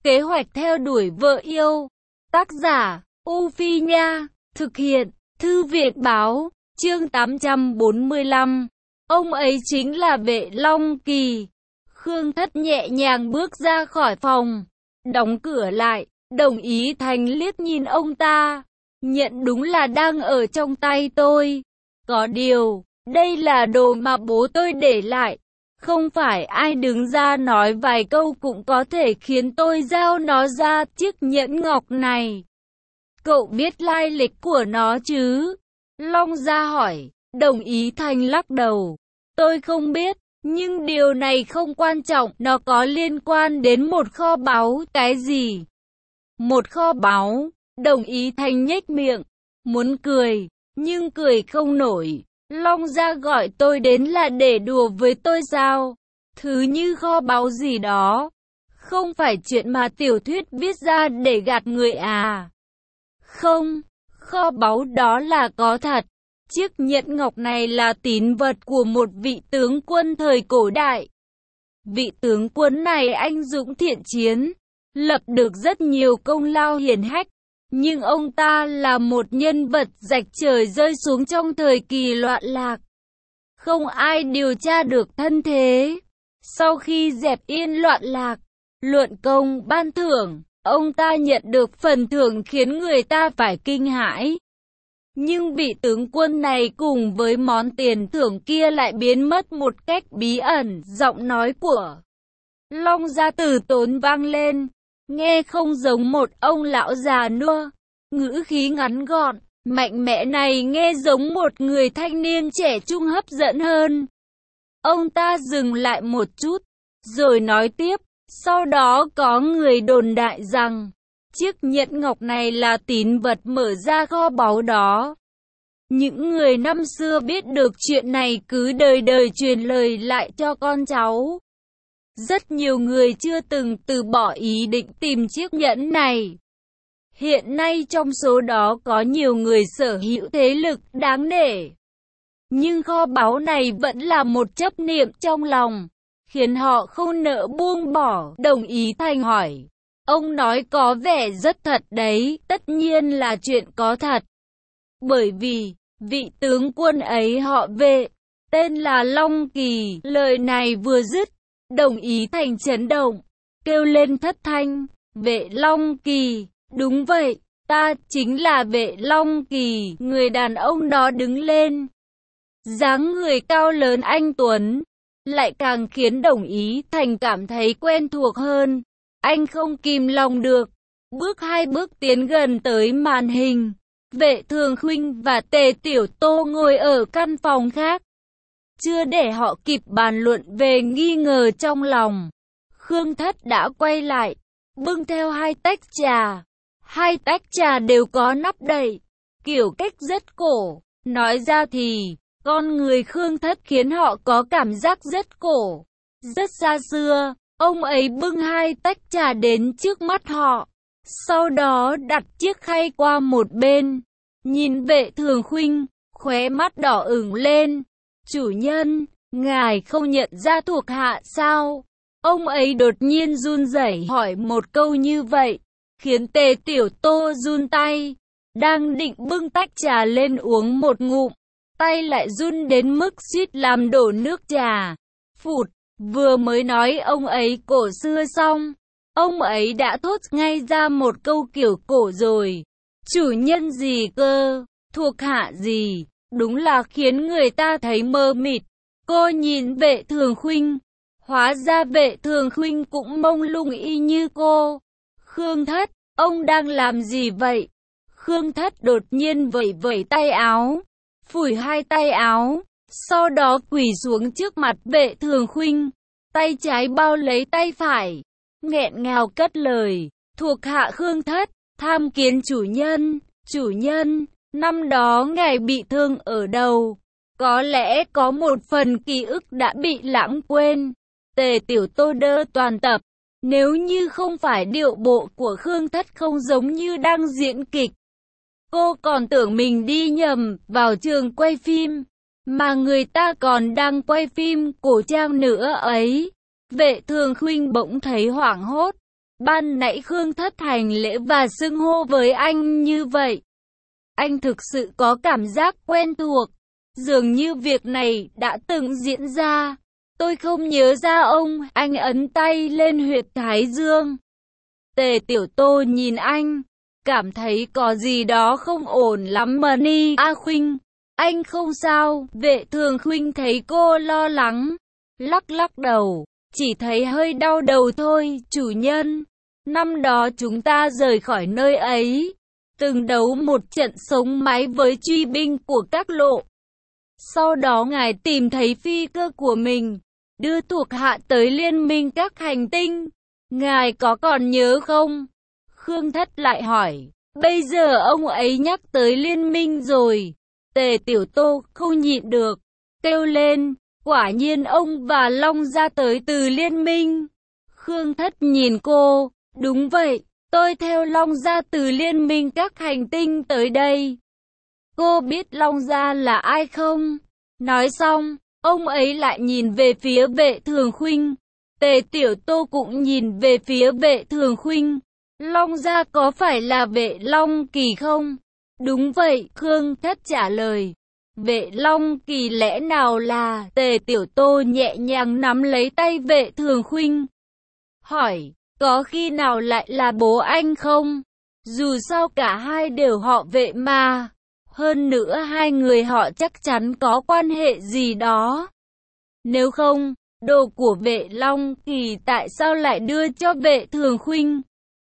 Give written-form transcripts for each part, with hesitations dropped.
Kế hoạch theo đuổi vợ yêu. Tác giả, U Phi Nha. Thực hiện, Thư viện Báo. Chương 845. Ông ấy chính là Vệ Long Kỳ. Khương Thất nhẹ nhàng bước ra khỏi phòng, đóng cửa lại. Đồng Ý Thành liếc nhìn ông ta. Nhận đúng là đang ở trong tay tôi. Có điều, đây là đồ mà bố tôi để lại. Không phải ai đứng ra nói vài câu cũng có thể khiến tôi giao nó ra. Chiếc nhẫn ngọc này, cậu biết lai lịch của nó chứ? Long Gia hỏi. Đồng Ý Thành lắc đầu. Tôi không biết, nhưng điều này không quan trọng. Nó có liên quan đến một kho báu. Cái gì? Một kho báu. Đồng Ý Thành nhếch miệng, muốn cười, nhưng cười không nổi. Long Gia gọi tôi đến là để đùa với tôi sao? Thứ như kho báu gì đó, không phải chuyện mà tiểu thuyết viết ra để gạt người à? Không, kho báu đó là có thật. Chiếc nhẫn ngọc này là tín vật của một vị tướng quân thời cổ đại. Vị tướng quân này anh dũng thiện chiến, lập được rất nhiều công lao hiển hách. Nhưng ông ta là một nhân vật rạch trời rơi xuống trong thời kỳ loạn lạc. Không ai điều tra được thân thế. Sau khi dẹp yên loạn lạc, luận công ban thưởng, ông ta nhận được phần thưởng khiến người ta phải kinh hãi. Nhưng vị tướng quân này cùng với món tiền thưởng kia lại biến mất một cách bí ẩn. Giọng nói của Long Gia Tử tốn vang lên, nghe không giống một ông lão già nua. Ngữ khí ngắn gọn, mạnh mẽ này nghe giống một người thanh niên trẻ trung hấp dẫn hơn. Ông ta dừng lại một chút, rồi nói tiếp. Sau đó có người đồn đại rằng chiếc nhẫn ngọc này là tín vật mở ra kho báu đó. Những người năm xưa biết được chuyện này cứ đời đời truyền lời lại cho con cháu. Rất nhiều người chưa từng từ bỏ ý định tìm chiếc nhẫn này. Hiện nay trong số đó có nhiều người sở hữu thế lực đáng nể. Nhưng kho báu này vẫn là một chấp niệm trong lòng, khiến họ không nỡ buông bỏ. Đồng Ý Thành hỏi. Ông nói có vẻ rất thật đấy. Tất nhiên là chuyện có thật. Bởi vì, vị tướng quân ấy họ Vệ, tên là Long Kỳ. Lời này vừa dứt, Đồng Ý Thành chấn động, kêu lên thất thanh. Vệ Long Kỳ. Đúng vậy, ta chính là Vệ Long Kỳ. Người đàn ông đó đứng lên. Dáng người cao lớn anh tuấn, lại càng khiến Đồng Ý Thành cảm thấy quen thuộc hơn. Anh không kìm lòng được, hai bước tiến gần tới màn hình. Vệ Thường Khuynh và Tề Tiểu Tô ngồi ở căn phòng khác. Chưa để họ kịp bàn luận về nghi ngờ trong lòng, Khương Thất đã quay lại, bưng theo hai tách trà. Hai tách trà đều có nắp đậy, kiểu cách rất cổ. Nói ra thì, con người Khương Thất khiến họ có cảm giác rất cổ, rất xa xưa. Ông ấy bưng hai tách trà đến trước mắt họ, sau đó đặt chiếc khay qua một bên, nhìn Vệ Thường Khuynh, khóe mắt đỏ ửng lên. Chủ nhân, ngài không nhận ra thuộc hạ sao? Ông ấy đột nhiên run rẩy hỏi một câu như vậy, khiến Tề Tiểu Tô run tay. Đang định bưng tách trà lên uống một ngụm, tay lại run đến mức suýt làm đổ nước trà. Phụt, vừa mới nói ông ấy cổ xưa xong, ông ấy đã thốt ngay ra một câu kiểu cổ rồi. Chủ nhân gì cơ? Thuộc hạ gì? Đúng là khiến người ta thấy mơ mịt. Cô nhìn Vệ Thường Khuynh, hóa ra Vệ Thường Khuynh cũng mông lung y như cô. Khương Thất, ông đang làm gì vậy? Khương Thất đột nhiên vẩy vẩy tay áo, phủi hai tay áo, sau đó quỳ xuống trước mặt Vệ Thường Khuynh, tay trái bao lấy tay phải, nghẹn ngào cất lời. Thuộc hạ Khương Thất, tham kiến chủ nhân. Chủ nhân, năm đó ngài bị thương ở đầu, có lẽ có một phần ký ức đã bị lãng quên. Tề Tiểu Tô đơ toàn tập, nếu như không phải điệu bộ của Khương Thất không giống như đang diễn kịch, cô còn tưởng mình đi nhầm vào trường quay phim, mà người ta còn đang quay phim cổ trang nữa ấy. Vệ Thường Khuynh bỗng thấy hoảng hốt, Ban nãy Khương Thất hành lễ và xưng hô với anh như vậy. Anh thực sự có cảm giác quen thuộc. Dường như việc này đã từng diễn ra. Tôi không nhớ ra ông. Anh ấn tay lên huyệt thái dương. Tề Tiểu Tô nhìn anh, cảm thấy có gì đó không ổn lắm mà Ni A Khuynh. Anh không sao. Vệ Thường Khuynh thấy cô lo lắng, lắc lắc đầu, chỉ thấy hơi đau đầu thôi. Chủ nhân, năm đó chúng ta rời khỏi nơi ấy, từng đấu một trận sống mái với truy binh của các lộ. Sau đó ngài tìm thấy phi cơ của mình, đưa thuộc hạ tới liên minh các hành tinh. Ngài có còn nhớ không? Khương Thất lại hỏi. Bây giờ ông ấy nhắc tới liên minh rồi. Tề Tiểu Tô không nhịn được, kêu lên. Quả nhiên ông và Long Gia tới từ liên minh. Khương Thất nhìn cô. Đúng vậy, tôi theo Long Gia từ liên minh các hành tinh tới đây. Cô biết Long Gia là ai không? Nói xong, ông ấy lại nhìn về phía Vệ Thường Khuynh. Tề Tiểu Tô cũng nhìn về phía Vệ Thường Khuynh. Long Gia có phải là Vệ Long Kỳ không? Đúng vậy, Khương Thất trả lời. Vệ Long Kỳ lẽ nào là... Tề Tiểu Tô nhẹ nhàng nắm lấy tay Vệ Thường Khuynh, hỏi, có khi nào lại là bố anh không? Dù sao cả hai đều họ Vệ mà. Hơn nữa hai người họ chắc chắn có quan hệ gì đó. Nếu không, đồ của Vệ Long Kỳ tại sao lại đưa cho Vệ Thường Khuynh?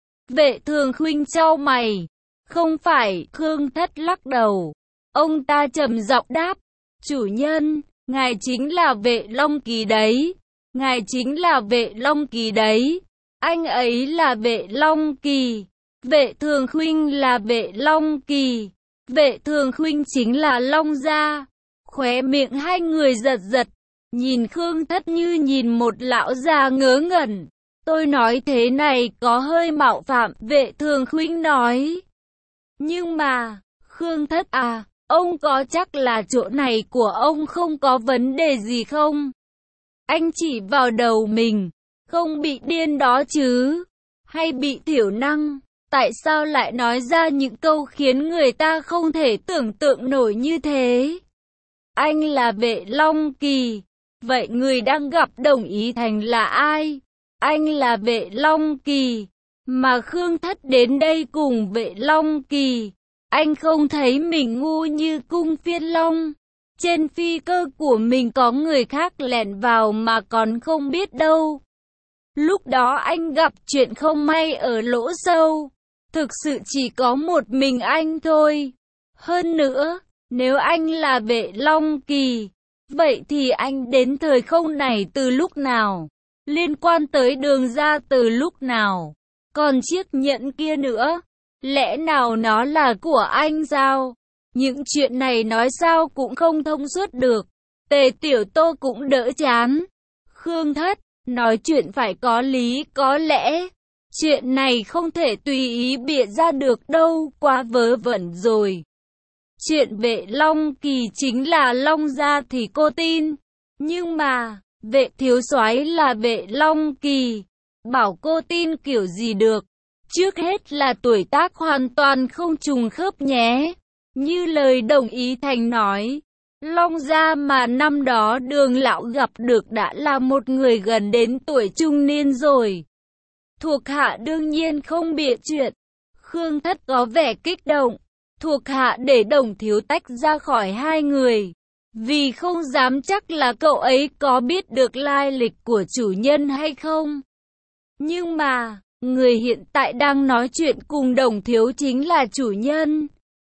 Vệ Thường Khuynh chau mày. Không phải. Khương Thất lắc đầu. Ông ta trầm giọng đáp. Chủ nhân, ngài chính là Vệ Long Kỳ đấy. Ngài chính là Vệ Long Kỳ đấy. Anh ấy là Vệ Long Kỳ. Vệ Thường Khuynh là Vệ Long Kỳ. Vệ Thường Khuynh chính là Long Gia. Khóe miệng hai người giật giật, nhìn Khương Thất như nhìn một lão già ngớ ngẩn. Tôi nói thế này có hơi mạo phạm, Vệ Thường Khuynh nói. Nhưng mà, Khương Thất à, ông có chắc là chỗ này của ông không có vấn đề gì không? Anh chỉ vào đầu mình, không bị điên đó chứ? Hay bị thiểu năng? Tại sao lại nói ra những câu khiến người ta không thể tưởng tượng nổi như thế? Anh là Vệ Long Kỳ. Vậy người đang gặp Đồng Ý Thành là ai? Anh là Vệ Long Kỳ. Mà Khương Thất đến đây cùng Vệ Long Kỳ. Anh không thấy mình ngu như Cung Phiên Long. Trên phi cơ của mình có người khác lẻn vào mà còn không biết đâu. Lúc đó anh gặp chuyện không may ở lỗ sâu. Thực sự chỉ có một mình anh thôi. Hơn nữa, nếu anh là Vệ Long Kỳ, vậy thì anh đến thời không này từ lúc nào? Liên quan tới Đường Ra từ lúc nào? Còn chiếc nhẫn kia nữa, lẽ nào nó là của anh sao? Những chuyện này nói sao cũng không thông suốt được. Tề Tiểu Tô cũng đỡ chán. Khương Thất, nói chuyện phải có lý có lẽ. Chuyện này không thể tùy ý bịa ra được đâu, quá vớ vẩn rồi. Chuyện Vệ Long Kỳ chính là Long Gia thì cô tin. Nhưng mà, Vệ thiếu soái là Vệ Long Kỳ. Bảo cô tin kiểu gì được. Trước hết là tuổi tác hoàn toàn không trùng khớp nhé. Như lời Đồng Ý Thành nói, Long Gia mà năm đó Đường lão gặp được đã là một người gần đến tuổi trung niên rồi. Thuộc hạ đương nhiên không bịa chuyện. Khương Thất có vẻ kích động. Thuộc hạ để Đồng thiếu tách ra khỏi hai người, vì không dám chắc là cậu ấy có biết được lai lịch của chủ nhân hay không. Nhưng mà, người hiện tại đang nói chuyện cùng Đồng thiếu chính là chủ nhân.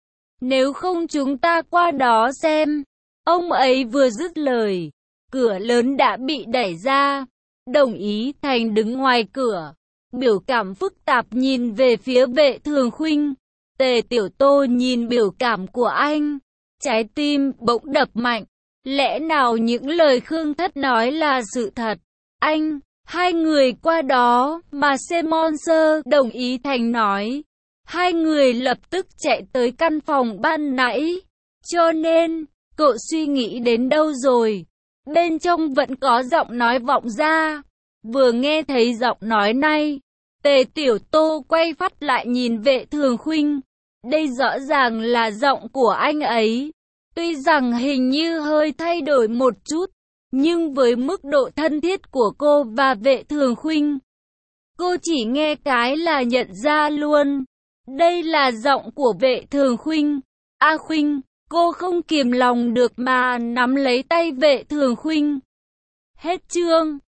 Nếu không chúng ta qua đó xem. Ông ấy vừa dứt lời, cửa lớn đã bị đẩy ra. Đồng Ý Thành đứng ngoài cửa, biểu cảm phức tạp nhìn về phía Vệ Thường Khuynh. Tề Tiểu Tô nhìn biểu cảm của anh, trái tim bỗng đập mạnh. Lẽ nào những lời Khương Thất nói là sự thật? Anh, hai người qua đó mà Monster. Đồng Ý Thành nói. Hai người lập tức chạy tới căn phòng ban nãy. Cho nên, cậu suy nghĩ đến đâu rồi? Bên trong vẫn có giọng nói vọng ra. Vừa nghe thấy giọng nói này, Tề Tiểu Tô quay phát lại nhìn Vệ Thường Khuynh. Đây rõ ràng là giọng của anh ấy. Tuy rằng hình như hơi thay đổi một chút, nhưng với mức độ thân thiết của cô và Vệ Thường Khuynh, cô chỉ nghe cái là nhận ra luôn. Đây là giọng của Vệ Thường Khuynh. A Khuynh, cô không kìm lòng được mà nắm lấy tay Vệ Thường Khuynh. Hết chương.